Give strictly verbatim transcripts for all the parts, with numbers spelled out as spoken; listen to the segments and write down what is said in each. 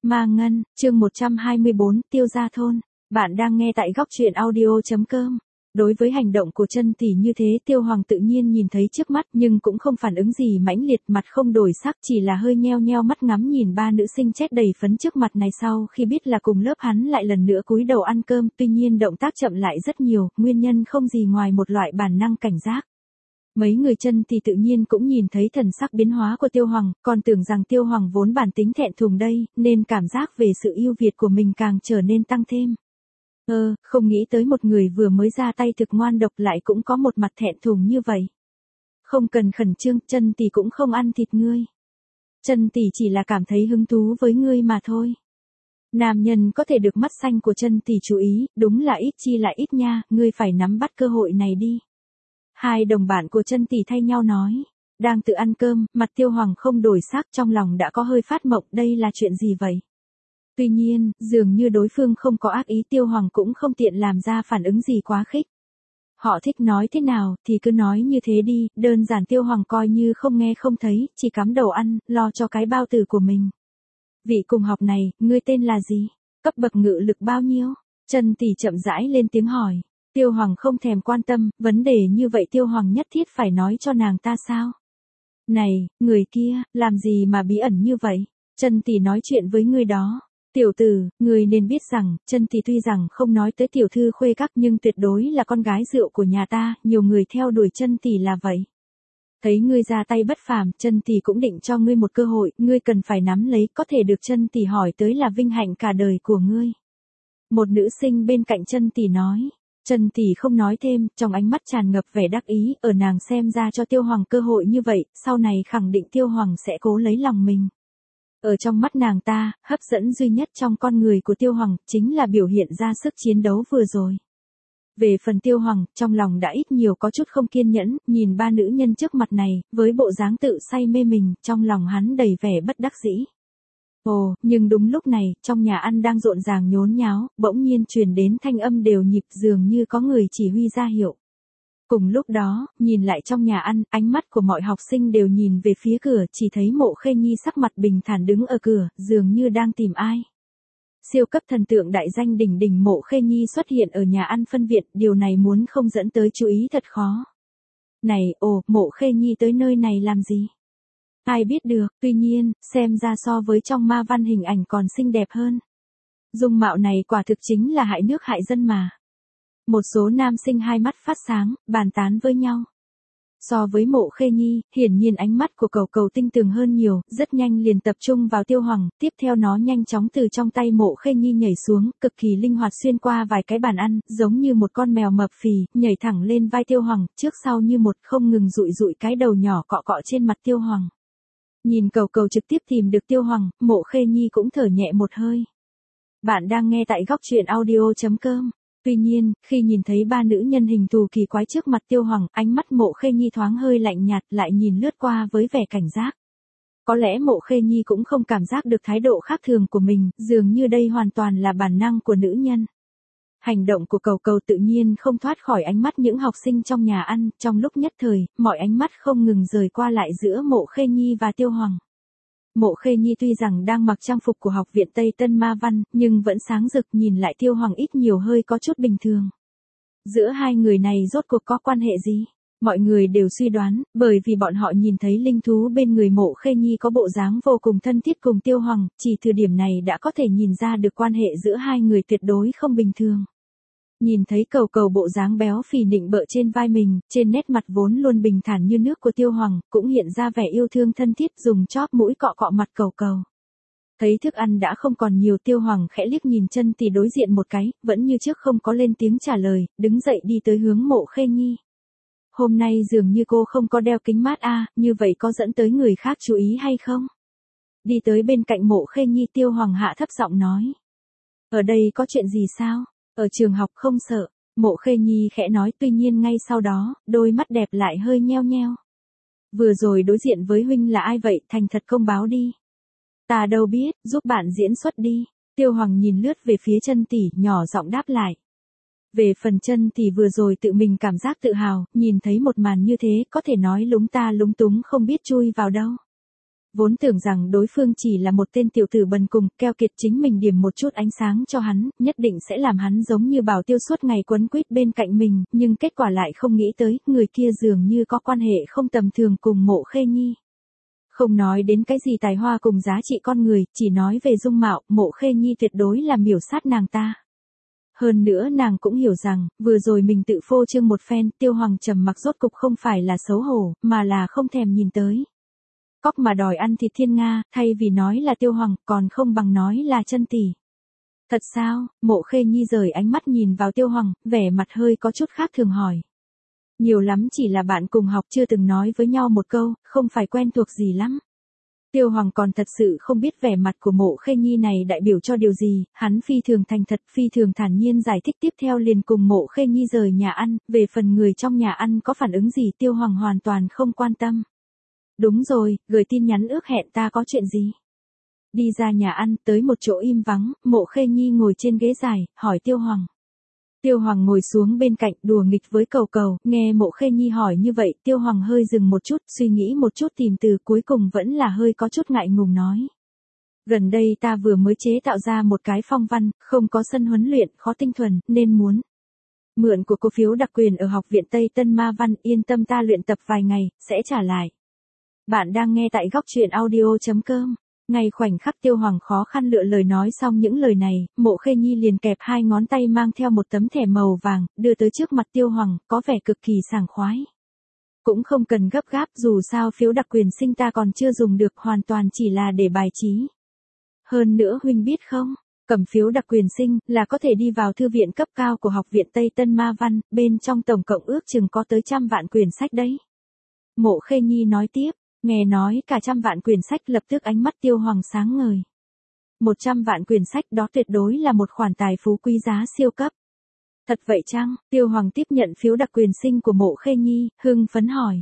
Ma Ngân, chương một trăm hai mươi bốn, Tiêu Gia Thôn. Bạn đang nghe tại góc truyện audio.com. Đối với hành động của Chân Tỷ như thế, Tiêu Hoàng tự nhiên nhìn thấy trước mắt nhưng cũng không phản ứng gì mãnh liệt, mặt không đổi sắc, chỉ là hơi nheo nheo mắt ngắm nhìn ba nữ sinh chết đầy phấn trước mặt này. Sau khi biết là cùng lớp, hắn lại lần nữa cúi đầu ăn cơm, tuy nhiên động tác chậm lại rất nhiều, nguyên nhân không gì ngoài một loại bản năng cảnh giác. Mấy người Chân thì tự nhiên cũng nhìn thấy thần sắc biến hóa của Tiêu Hoàng, còn tưởng rằng Tiêu Hoàng vốn bản tính thẹn thùng đây, nên cảm giác về sự ưu việt của mình càng trở nên tăng thêm. Ơ, không nghĩ tới một người vừa mới ra tay thực ngoan độc lại cũng có một mặt thẹn thùng như vậy. Không cần khẩn trương, Chân tỷ cũng không ăn thịt ngươi. Chân tỷ chỉ là cảm thấy hứng thú với ngươi mà thôi. Nam nhân có thể được mắt xanh của Chân tỷ chú ý, đúng là ít chi lại ít nha, ngươi phải nắm bắt cơ hội này đi. Hai đồng bạn của Chân tỷ thay nhau nói. Đang tự ăn cơm, mặt Tiêu Hoàng không đổi sắc, trong lòng đã có hơi phát mộng, đây là chuyện gì vậy? Tuy nhiên, dường như đối phương không có ác ý, Tiêu Hoàng cũng không tiện làm ra phản ứng gì quá khích. Họ thích nói thế nào, thì cứ nói như thế đi, đơn giản. Tiêu Hoàng coi như không nghe không thấy, chỉ cắm đầu ăn, lo cho cái bao tử của mình. Vị cùng học này, ngươi tên là gì? Cấp bậc ngự lực bao nhiêu? Chân tỷ chậm rãi lên tiếng hỏi. Tiêu Hoàng không thèm quan tâm, vấn đề như vậy Tiêu Hoàng nhất thiết phải nói cho nàng ta sao? Này, người kia, làm gì mà bí ẩn như vậy? Chân tỷ nói chuyện với ngươi đó. Tiểu tử, người nên biết rằng, Chân tỷ tuy rằng không nói tới tiểu thư khuê các nhưng tuyệt đối là con gái rượu của nhà ta, nhiều người theo đuổi Chân tỷ là vậy. Thấy ngươi ra tay bất phàm, Chân tỷ cũng định cho ngươi một cơ hội, ngươi cần phải nắm lấy, có thể được Chân tỷ hỏi tới là vinh hạnh cả đời của ngươi. Một nữ sinh bên cạnh Chân tỷ nói. Chân tỷ không nói thêm, trong ánh mắt tràn ngập vẻ đắc ý, ở nàng xem ra cho Tiêu Hoàng cơ hội như vậy, sau này khẳng định Tiêu Hoàng sẽ cố lấy lòng mình. Ở trong mắt nàng ta, hấp dẫn duy nhất trong con người của Tiêu Hoàng, chính là biểu hiện ra sức chiến đấu vừa rồi. Về phần Tiêu Hoàng, trong lòng đã ít nhiều có chút không kiên nhẫn, nhìn ba nữ nhân trước mặt này, với bộ dáng tự say mê mình, trong lòng hắn đầy vẻ bất đắc dĩ. Ồ, nhưng đúng lúc này, trong nhà ăn đang rộn ràng nhốn nháo, bỗng nhiên truyền đến thanh âm đều nhịp, dường như có người chỉ huy ra hiệu. Cùng lúc đó, nhìn lại trong nhà ăn, ánh mắt của mọi học sinh đều nhìn về phía cửa, chỉ thấy Mộ Khê Nhi sắc mặt bình thản đứng ở cửa, dường như đang tìm ai. Siêu cấp thần tượng đại danh đỉnh đỉnh Mộ Khê Nhi xuất hiện ở nhà ăn phân viện, điều này muốn không dẫn tới chú ý thật khó. Này, ồ, Mộ Khê Nhi tới nơi này làm gì? Ai biết được, tuy nhiên, xem ra so với trong ma văn hình ảnh còn xinh đẹp hơn. Dung mạo này quả thực chính là hại nước hại dân mà. Một số nam sinh hai mắt phát sáng, bàn tán với nhau. So với Mộ Khê Nhi, hiển nhiên ánh mắt của Cầu Cầu tinh tường hơn nhiều, rất nhanh liền tập trung vào Tiêu Hoàng, tiếp theo nó nhanh chóng từ trong tay Mộ Khê Nhi nhảy xuống, cực kỳ linh hoạt xuyên qua vài cái bàn ăn, giống như một con mèo mập phì, nhảy thẳng lên vai Tiêu Hoàng, trước sau như một, không ngừng dụi dụi cái đầu nhỏ cọ cọ trên mặt Tiêu Hoàng. Nhìn Cầu Cầu trực tiếp tìm được Tiêu Hoàng, Mộ Khê Nhi cũng thở nhẹ một hơi. Bạn đang nghe tại góc truyện audio.com. Tuy nhiên, khi nhìn thấy ba nữ nhân hình thù kỳ quái trước mặt Tiêu Hoàng, ánh mắt Mộ Khê Nhi thoáng hơi lạnh nhạt, lại nhìn lướt qua với vẻ cảnh giác. Có lẽ Mộ Khê Nhi cũng không cảm giác được thái độ khác thường của mình, dường như đây hoàn toàn là bản năng của nữ nhân. Hành động của Cầu Cầu tự nhiên không thoát khỏi ánh mắt những học sinh trong nhà ăn, trong lúc nhất thời, mọi ánh mắt không ngừng rời qua lại giữa Mộ Khê Nhi và Tiêu Hoàng. Mộ Khê Nhi tuy rằng đang mặc trang phục của học viện Tây Tân Ma Văn, nhưng vẫn sáng rực, nhìn lại Tiêu Hoàng ít nhiều hơi có chút bình thường. Giữa hai người này rốt cuộc có quan hệ gì? Mọi người đều suy đoán, bởi vì bọn họ nhìn thấy linh thú bên người Mộ Khê Nhi có bộ dáng vô cùng thân thiết cùng Tiêu Hoàng, chỉ từ điểm này đã có thể nhìn ra được quan hệ giữa hai người tuyệt đối không bình thường. Nhìn thấy Cầu Cầu bộ dáng béo phì nịnh bợ trên vai mình, trên nét mặt vốn luôn bình thản như nước của Tiêu Hoàng, cũng hiện ra vẻ yêu thương thân thiết, dùng chóp mũi cọ cọ mặt Cầu Cầu. Thấy thức ăn đã không còn nhiều, Tiêu Hoàng khẽ liếc nhìn Chân tỷ đối diện một cái, vẫn như trước không có lên tiếng trả lời, đứng dậy đi tới hướng Mộ Khê Nhi. Hôm nay dường như cô không có đeo kính mát a, như vậy có dẫn tới người khác chú ý hay không? Đi tới bên cạnh Mộ Khê Nhi, Tiêu Hoàng hạ thấp giọng nói. Ở đây có chuyện gì sao? Ở trường học không sợ, Mộ Khê Nhi khẽ nói, tuy nhiên ngay sau đó, đôi mắt đẹp lại hơi nheo nheo. Vừa rồi đối diện với huynh là ai vậy, thành thật công báo đi. Ta đâu biết, giúp bạn diễn xuất đi. Tiêu Hoàng nhìn lướt về phía Chân tỷ, nhỏ giọng đáp lại. Về phần Chân tỷ vừa rồi tự mình cảm giác tự hào, nhìn thấy một màn như thế, có thể nói lúng ta lúng túng không biết chui vào đâu. Vốn tưởng rằng đối phương chỉ là một tên tiểu tử bần cùng, keo kiệt chính mình điểm một chút ánh sáng cho hắn, nhất định sẽ làm hắn giống như Bảo Tiêu suốt ngày quấn quýt bên cạnh mình, nhưng kết quả lại không nghĩ tới, người kia dường như có quan hệ không tầm thường cùng Mộ Khê Nhi. Không nói đến cái gì tài hoa cùng giá trị con người, chỉ nói về dung mạo, Mộ Khê Nhi tuyệt đối là miểu sát nàng ta. Hơn nữa nàng cũng hiểu rằng, vừa rồi mình tự phô trương một phen, Tiêu Hoàng trầm mặc rốt cục không phải là xấu hổ, mà là không thèm nhìn tới. Cóc mà đòi ăn thịt thiên nga, thay vì nói là Tiêu Hoàng, còn không bằng nói là chân tỷ. Thật sao? Mộ Khê Nhi rời ánh mắt nhìn vào Tiêu Hoàng, vẻ mặt hơi có chút khác thường hỏi. Nhiều lắm chỉ là bạn cùng học chưa từng nói với nhau một câu, không phải quen thuộc gì lắm. Tiêu Hoàng còn thật sự không biết vẻ mặt của Mộ Khê Nhi này đại biểu cho điều gì, hắn phi thường thành thật, phi thường thản nhiên giải thích tiếp theo liền cùng Mộ Khê Nhi rời nhà ăn, về phần người trong nhà ăn có phản ứng gì Tiêu Hoàng hoàn toàn không quan tâm. Đúng rồi, gửi tin nhắn ước hẹn ta có chuyện gì? Đi ra nhà ăn, tới một chỗ im vắng, Mộ Khê Nhi ngồi trên ghế dài, hỏi Tiêu Hoàng. Tiêu Hoàng ngồi xuống bên cạnh đùa nghịch với Cầu Cầu, nghe Mộ Khê Nhi hỏi như vậy, Tiêu Hoàng hơi dừng một chút, suy nghĩ một chút tìm từ cuối cùng vẫn là hơi có chút ngại ngùng nói. Gần đây ta vừa mới chế tạo ra một cái phong văn, không có sân huấn luyện, khó tinh thuần, nên muốn mượn của cô phiếu đặc quyền ở Học viện Tây Tân Ma Văn, yên tâm ta luyện tập vài ngày, sẽ trả lại. Bạn đang nghe tại góc truyện audio chấm com. Ngay khoảnh khắc Tiêu Hoàng khó khăn lựa lời nói xong những lời này, Mộ Khê Nhi liền kẹp hai ngón tay mang theo một tấm thẻ màu vàng, đưa tới trước mặt Tiêu Hoàng, có vẻ cực kỳ sảng khoái. Cũng không cần gấp gáp, dù sao phiếu đặc quyền sinh ta còn chưa dùng được, hoàn toàn chỉ là để bài trí. Hơn nữa huynh biết không, cầm phiếu đặc quyền sinh là có thể đi vào thư viện cấp cao của Học viện Tây Tân Ma Văn, bên trong tổng cộng ước chừng có tới trăm vạn quyển sách đấy. Mộ Khê Nhi nói tiếp. Nghe nói cả trăm vạn quyển sách lập tức ánh mắt Tiêu Hoàng sáng ngời. Một trăm vạn quyển sách đó tuyệt đối là một khoản tài phú quý giá siêu cấp. Thật vậy chăng? Tiêu Hoàng tiếp nhận phiếu đặc quyền sinh của Mộ Khê Nhi, hưng phấn hỏi.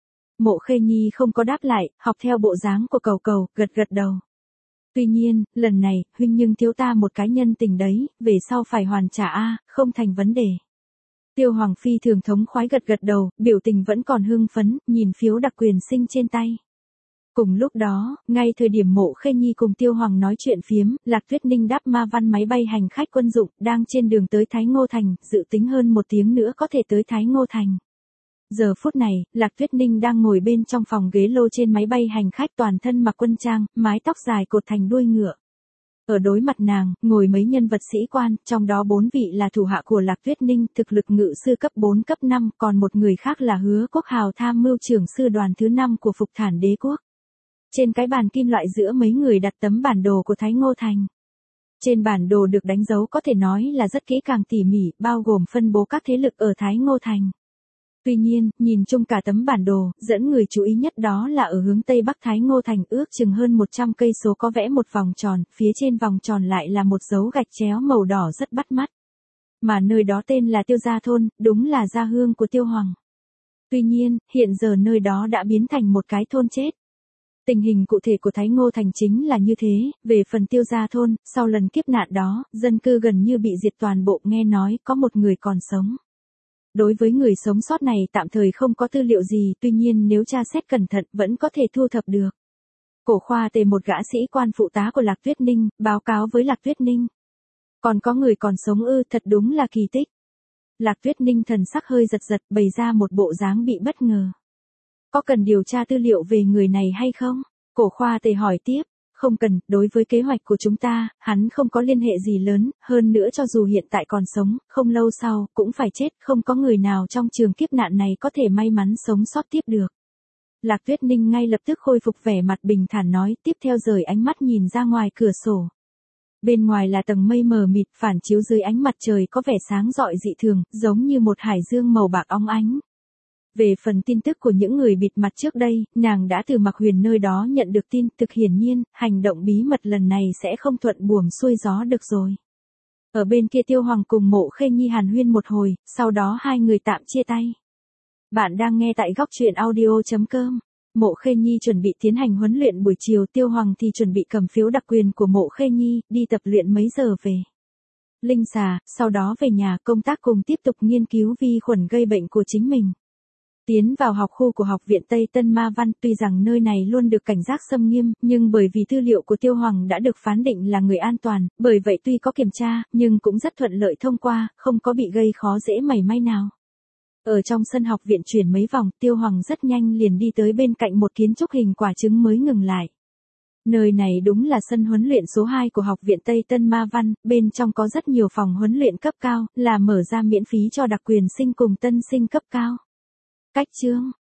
Mộ Khê Nhi không có đáp lại, học theo bộ dáng của Cầu Cầu, gật gật đầu. Tuy nhiên, lần này, huynh nhưng thiếu ta một cái nhân tình đấy, về sau phải hoàn trả a, không thành vấn đề. Tiêu Hoàng phi thường thống khoái gật gật đầu, biểu tình vẫn còn hưng phấn, nhìn phiếu đặc quyền sinh trên tay. Cùng lúc đó, ngay thời điểm Mộ Khê Nhi cùng Tiêu Hoàng nói chuyện phiếm, Lạc Tuyết Ninh đáp ma văn máy bay hành khách quân dụng, đang trên đường tới Thái Ngô Thành, dự tính hơn một tiếng nữa có thể tới Thái Ngô Thành. Giờ phút này, Lạc Tuyết Ninh đang ngồi bên trong phòng ghế lô trên máy bay hành khách toàn thân mặc quân trang, mái tóc dài cột thành đuôi ngựa. Ở đối mặt nàng, ngồi mấy nhân vật sĩ quan, trong đó bốn vị là thủ hạ của Lạc Tuyết Ninh, thực lực ngự sư cấp bốn cấp năm, còn một người khác là Hứa Quốc Hào tham mưu trưởng sư đoàn thứ năm của Phục Thản Đế Quốc. Trên cái bàn kim loại giữa mấy người đặt tấm bản đồ của Thái Ngô Thành. Trên bản đồ được đánh dấu có thể nói là rất kỹ càng tỉ mỉ, bao gồm phân bố các thế lực ở Thái Ngô Thành. Tuy nhiên, nhìn chung cả tấm bản đồ, dẫn người chú ý nhất đó là ở hướng Tây Bắc Thái Ngô Thành ước chừng hơn một trăm cây số có vẽ một vòng tròn, phía trên vòng tròn lại là một dấu gạch chéo màu đỏ rất bắt mắt. Mà nơi đó tên là Tiêu Gia Thôn, đúng là gia hương của Tiêu Hoàng. Tuy nhiên, hiện giờ nơi đó đã biến thành một cái thôn chết. Tình hình cụ thể của Thái Ngô Thành chính là như thế, về phần Tiêu Gia Thôn, sau lần kiếp nạn đó, dân cư gần như bị diệt toàn bộ, nghe nói có một người còn sống. Đối với người sống sót này tạm thời không có tư liệu gì, tuy nhiên nếu tra xét cẩn thận vẫn có thể thu thập được. Cổ Khoa Tề một gã sĩ quan phụ tá của Lạc Tuyết Ninh, báo cáo với Lạc Tuyết Ninh. Còn có người còn sống ư, thật đúng là kỳ tích. Lạc Tuyết Ninh thần sắc hơi giật giật, bày ra một bộ dáng bị bất ngờ. Có cần điều tra tư liệu về người này hay không? Cổ Khoa Tề hỏi tiếp. Không cần, đối với kế hoạch của chúng ta, hắn không có liên hệ gì lớn, hơn nữa cho dù hiện tại còn sống, không lâu sau, cũng phải chết, không có người nào trong trường kiếp nạn này có thể may mắn sống sót tiếp được. Lạc Tuyết Ninh ngay lập tức khôi phục vẻ mặt bình thản nói, tiếp theo rời ánh mắt nhìn ra ngoài cửa sổ. Bên ngoài là tầng mây mờ mịt, phản chiếu dưới ánh mặt trời có vẻ sáng rọi dị thường, giống như một hải dương màu bạc óng ánh. Về phần tin tức của những người bịt mặt trước đây, nàng đã từ Mạc Huyền nơi đó nhận được tin, thực hiển nhiên, hành động bí mật lần này sẽ không thuận buồm xuôi gió được rồi. Ở bên kia Tiêu Hoàng cùng Mộ Khê Nhi hàn huyên một hồi, sau đó hai người tạm chia tay. Bạn đang nghe tại góc truyện audio chấm com. Mộ Khê Nhi chuẩn bị tiến hành huấn luyện buổi chiều, Tiêu Hoàng thì chuẩn bị cầm phiếu đặc quyền của Mộ Khê Nhi, đi tập luyện mấy giờ về. Linh xà, sau đó về nhà công tác cùng tiếp tục nghiên cứu vi khuẩn gây bệnh của chính mình. Tiến vào học khu của Học viện Tây Tân Ma Văn, tuy rằng nơi này luôn được cảnh giác xâm nghiêm, nhưng bởi vì tư liệu của Tiêu Hoàng đã được phán định là người an toàn, bởi vậy tuy có kiểm tra, nhưng cũng rất thuận lợi thông qua, không có bị gây khó dễ mảy may nào. Ở trong sân học viện chuyển mấy vòng, Tiêu Hoàng rất nhanh liền đi tới bên cạnh một kiến trúc hình quả trứng mới ngừng lại. Nơi này đúng là sân huấn luyện số hai của Học viện Tây Tân Ma Văn, bên trong có rất nhiều phòng huấn luyện cấp cao, là mở ra miễn phí cho đặc quyền sinh cùng tân sinh cấp cao. Cách chương